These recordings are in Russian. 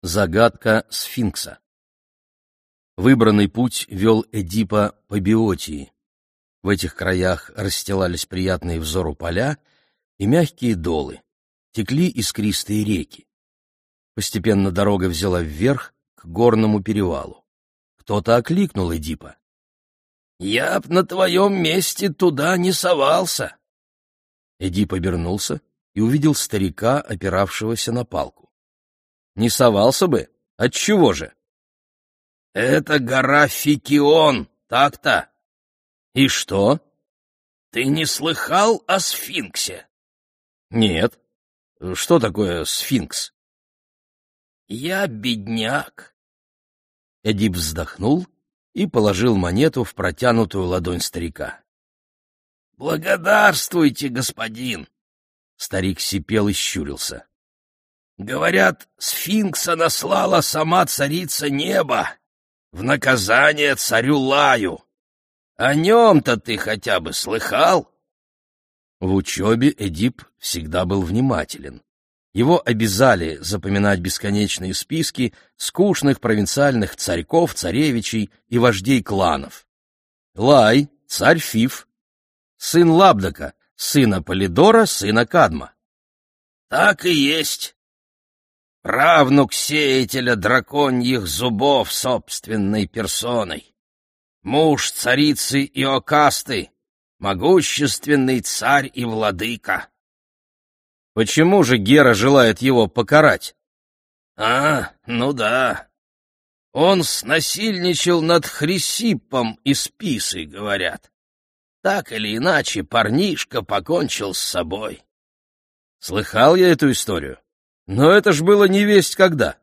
Загадка сфинкса. Выбранный путь вел Эдипа по Биотии. В этих краях расстилались приятные взору поля и мягкие долы, текли искристые реки. Постепенно дорога взяла вверх к горному перевалу. Кто-то окликнул Эдипа. «Я б на твоем месте туда не совался!» Эдип обернулся и увидел старика, опиравшегося на палку. «Не совался бы? Отчего же?» «Это гора Фикион, так-то!» «И что?» «Ты не слыхал о сфинксе?» «Нет. Что такое сфинкс?» «Я бедняк». Эдип вздохнул и положил монету в протянутую ладонь старика. «Благодарствуйте, господин!» Старик сипел и щурился. «Говорят, сфинкса наслала сама царица неба в наказание царю Лаю. О нем-то ты хотя бы слыхал?» В учебе Эдип всегда был внимателен. Его обязали запоминать бесконечные списки скучных провинциальных царьков, царевичей и вождей кланов. Лай — царь Фив, сын Лабдака, сына Полидора, сына Кадма. «Так и есть. Правнук сеятеля драконьих зубов собственной персоной. Муж царицы Иокасты, могущественный царь и владыка». «Почему же Гера желает его покарать?» Ну да. Он снасильничал над Хрисиппом из Писы, говорят. Так или иначе, парнишка покончил с собой». «Слыхал я эту историю. Но это ж было невесть когда».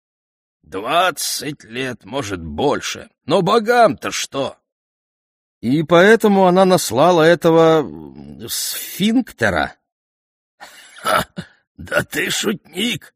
20 лет, может, больше. Но богам-то что? И поэтому она наслала этого сфинктера. Ха, да ты шутник.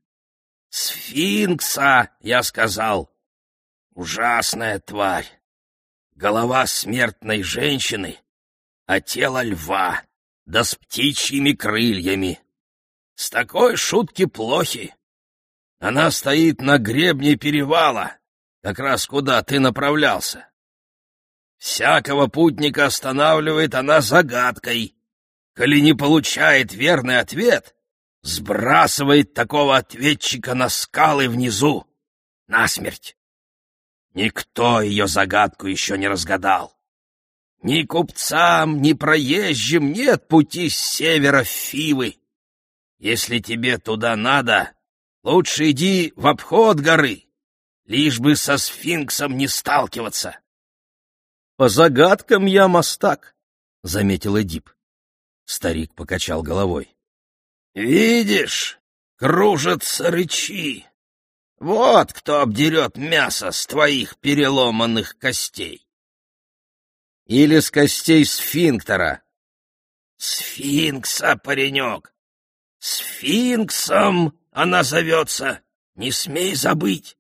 Сфинкса, я сказал. Ужасная тварь. Голова смертной женщины, а тело льва, да с птичьими крыльями. С такой шутки плохи. Она стоит на гребне перевала, как раз куда ты направлялся. Всякого путника останавливает она загадкой. Коли не получает верный ответ, сбрасывает такого ответчика на скалы внизу, насмерть. Никто ее загадку еще не разгадал. Ни купцам, ни проезжим нет пути с севера в Фивы. Если тебе туда надо, лучше иди в обход горы, лишь бы со сфинксом не сталкиваться. — По загадкам я мастак, — заметил Эдип. Старик покачал головой. — Видишь, кружатся рычи. Вот кто обдерет мясо с твоих переломанных костей. — Или с костей сфинктера. — Сфинкса, паренек. Сфинксом она зовется, не смей забыть.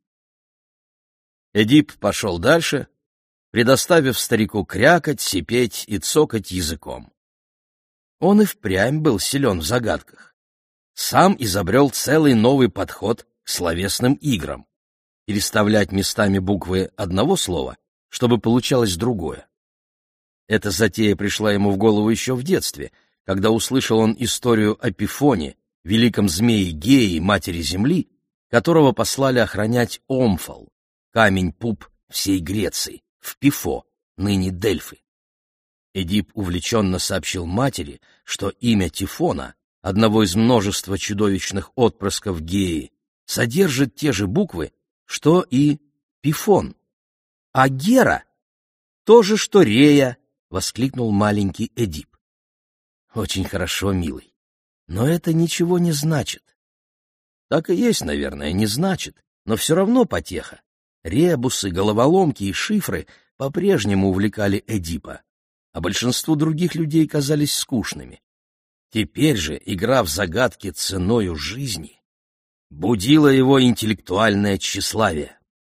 Эдип пошел дальше, предоставив старику крякать, сипеть и цокать языком. Он и впрямь был силен в загадках. Сам изобрел целый новый подход к словесным играм — переставлять местами буквы одного слова, чтобы получалось другое. Эта затея пришла ему в голову еще в детстве, когда услышал он историю о Пифоне, великом змее Геи, матери Земли, которого послали охранять Омфал, камень-пуп всей Греции, в Пифо, ныне Дельфы. Эдип увлеченно сообщил матери, что имя Тифона, одного из множества чудовищных отпрысков Геи, содержит те же буквы, что и Пифон. А Гера — то же, что Рея, — воскликнул маленький Эдип. Очень хорошо, милый, но это ничего не значит. Так и есть, наверное, не значит, но все равно потеха. Ребусы, головоломки и шифры по-прежнему увлекали Эдипа, а большинству других людей казались скучными. Теперь же игра в загадки ценою жизни будила его интеллектуальное тщеславие.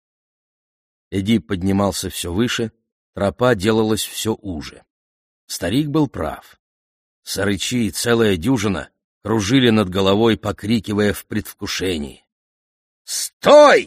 Эдип поднимался все выше, тропа делалась все уже. Старик был прав. Сарычи, целая дюжина, кружили над головой, покрикивая в предвкушении. Стой!»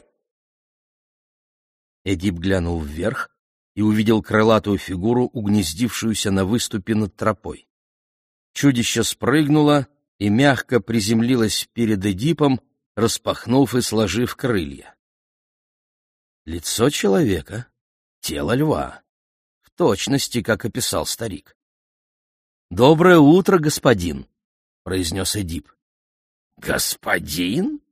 Эдип глянул вверх и увидел крылатую фигуру, угнездившуюся на выступе над тропой. Чудище спрыгнуло и мягко приземлилось перед Эдипом, распахнув и сложив крылья. Лицо человека, тело льва, в точности, как описал старик. «Доброе утро, господин», — произнес Эдип. «Господин?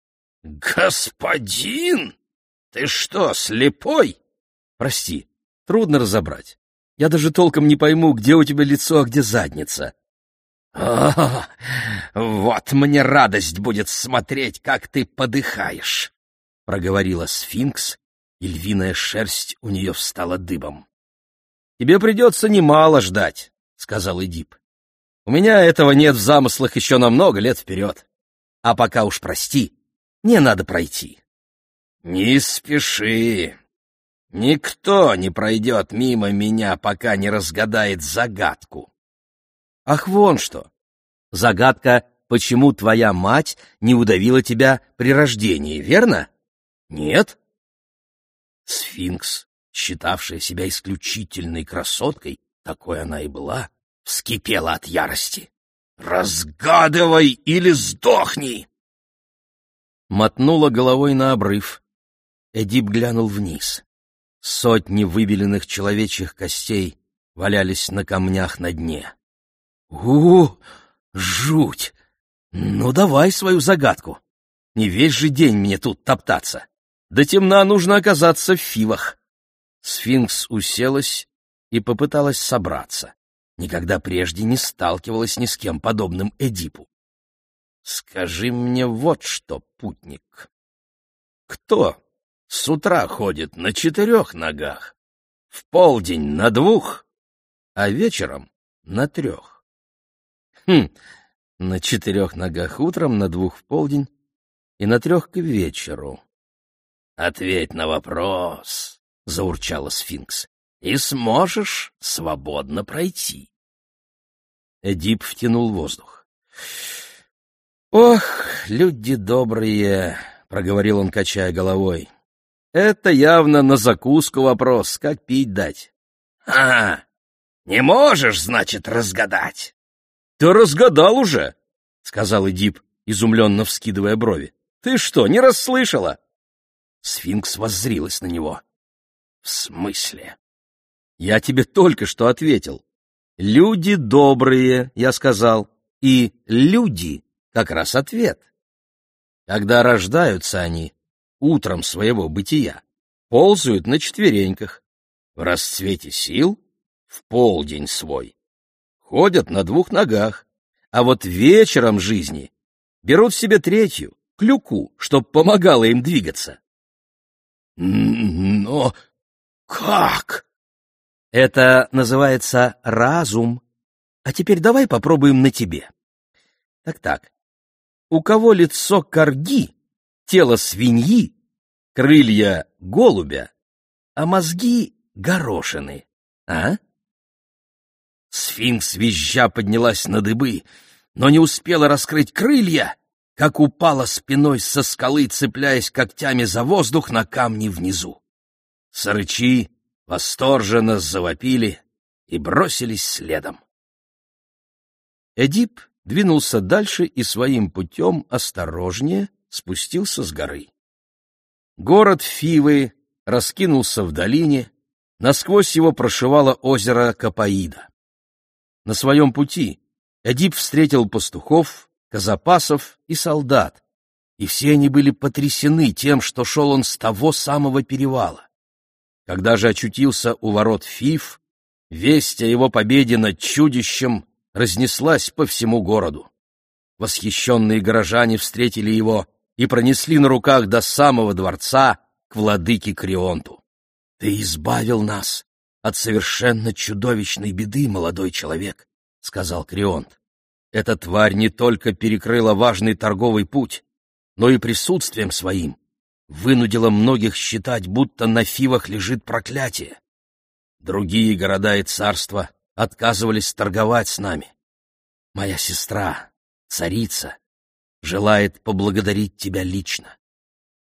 Господин? Ты что, слепой?» «Прости, трудно разобрать. Я даже толком не пойму, где у тебя лицо, а где задница». «О, вот мне радость будет смотреть, как ты подыхаешь», — проговорила сфинкс, и львиная шерсть у нее встала дыбом. «Тебе придется немало ждать», — сказал Эдип. «У меня этого нет в замыслах еще на много лет вперед. А пока уж прости, мне надо пройти». «Не спеши. Никто не пройдет мимо меня, пока не разгадает загадку». «Ах, вон что! Загадка, почему твоя мать не удавила тебя при рождении, верно? Нет?» Сфинкс, считавшая себя исключительной красоткой, такой она и была, вскипела от ярости. «Разгадывай или сдохни!» Мотнула головой на обрыв. Эдип глянул вниз. Сотни выбеленных человечьих костей валялись на камнях на дне. Жуть! Ну, давай свою загадку. Не весь же день мне тут топтаться. До темна нужно оказаться в Фивах. Сфинкс уселась и попыталась собраться. Никогда прежде не сталкивалась ни с кем подобным Эдипу. «Скажи мне вот что, путник. Кто с утра ходит на 4 ногах, в полдень на 2, а вечером на 3? На 4 ногах утром, на 2 в полдень и на 3 к вечеру. Ответь на вопрос, — заурчала сфинкс, — и сможешь свободно пройти. Эдип втянул воздух. «Ох, люди добрые!» — проговорил он, качая головой. «Это явно на закуску вопрос, как пить дать». Не можешь, значит, разгадать?» «Ты разгадал уже», — сказал Эдип, изумленно вскидывая брови. «Ты что, не расслышала?» Сфинкс воззрилась на него. «В смысле?» «Я тебе только что ответил. Люди добрые, я сказал, и люди как раз ответ. Когда рождаются они утром своего бытия, ползают на 4, в расцвете сил в полдень свой, ходят на 2 ногах, а вот вечером жизни берут себе 3, клюку, чтоб помогала им двигаться». «Но как?» «Это называется разум. А теперь давай попробуем на тебе. Так-так. У кого лицо корги, тело свиньи, крылья голубя, а мозги горошины, а?» Сфинкс визжа поднялась на дыбы, но не успела раскрыть крылья, как упала спиной со скалы, цепляясь когтями за воздух на камни внизу. Сарычи восторженно завопили и бросились следом. Эдип двинулся дальше и своим путем осторожнее спустился с горы. Город Фивы раскинулся в долине, насквозь его прошивало озеро Капаида. На своем пути Эдип встретил пастухов, казапасов и солдат, и все они были потрясены тем, что шел он с того самого перевала. Когда же очутился у ворот Фив, весть о его победе над чудищем разнеслась по всему городу. Восхищенные горожане встретили его и пронесли на руках до самого дворца к владыке Крионту. «Ты избавил нас от совершенно чудовищной беды, молодой человек», — сказал Крионт. «Эта тварь не только перекрыла важный торговый путь, но и присутствием своим вынудила многих считать, будто на Фивах лежит проклятие. Другие города и царства отказывались торговать с нами. Моя сестра, царица, желает поблагодарить тебя лично.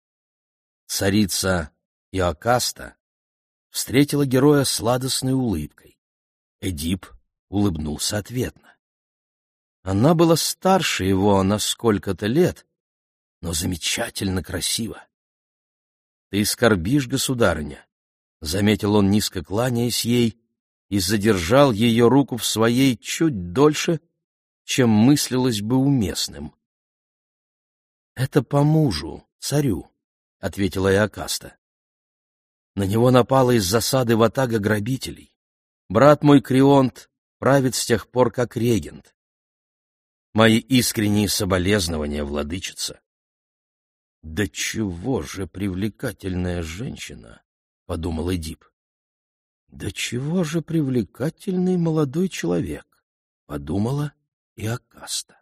Царица Иокаста встретила героя сладостной улыбкой. Эдип улыбнулся ответно. Она была старше его на сколько-то лет, но замечательно красива. — Ты скорбишь, государыня, — заметил он, низко кланяясь ей, и задержал ее руку в своей чуть дольше, чем мыслилось бы уместным. — Это по мужу, царю, — ответила Иокаста. На него напала из засады ватага грабителей. Брат мой Крионт правит с тех пор, как регент. Мои искренние соболезнования, владычица. — Да чего же привлекательная женщина, — подумал Эдип. — Да чего же привлекательный молодой человек, — подумала Иокаста.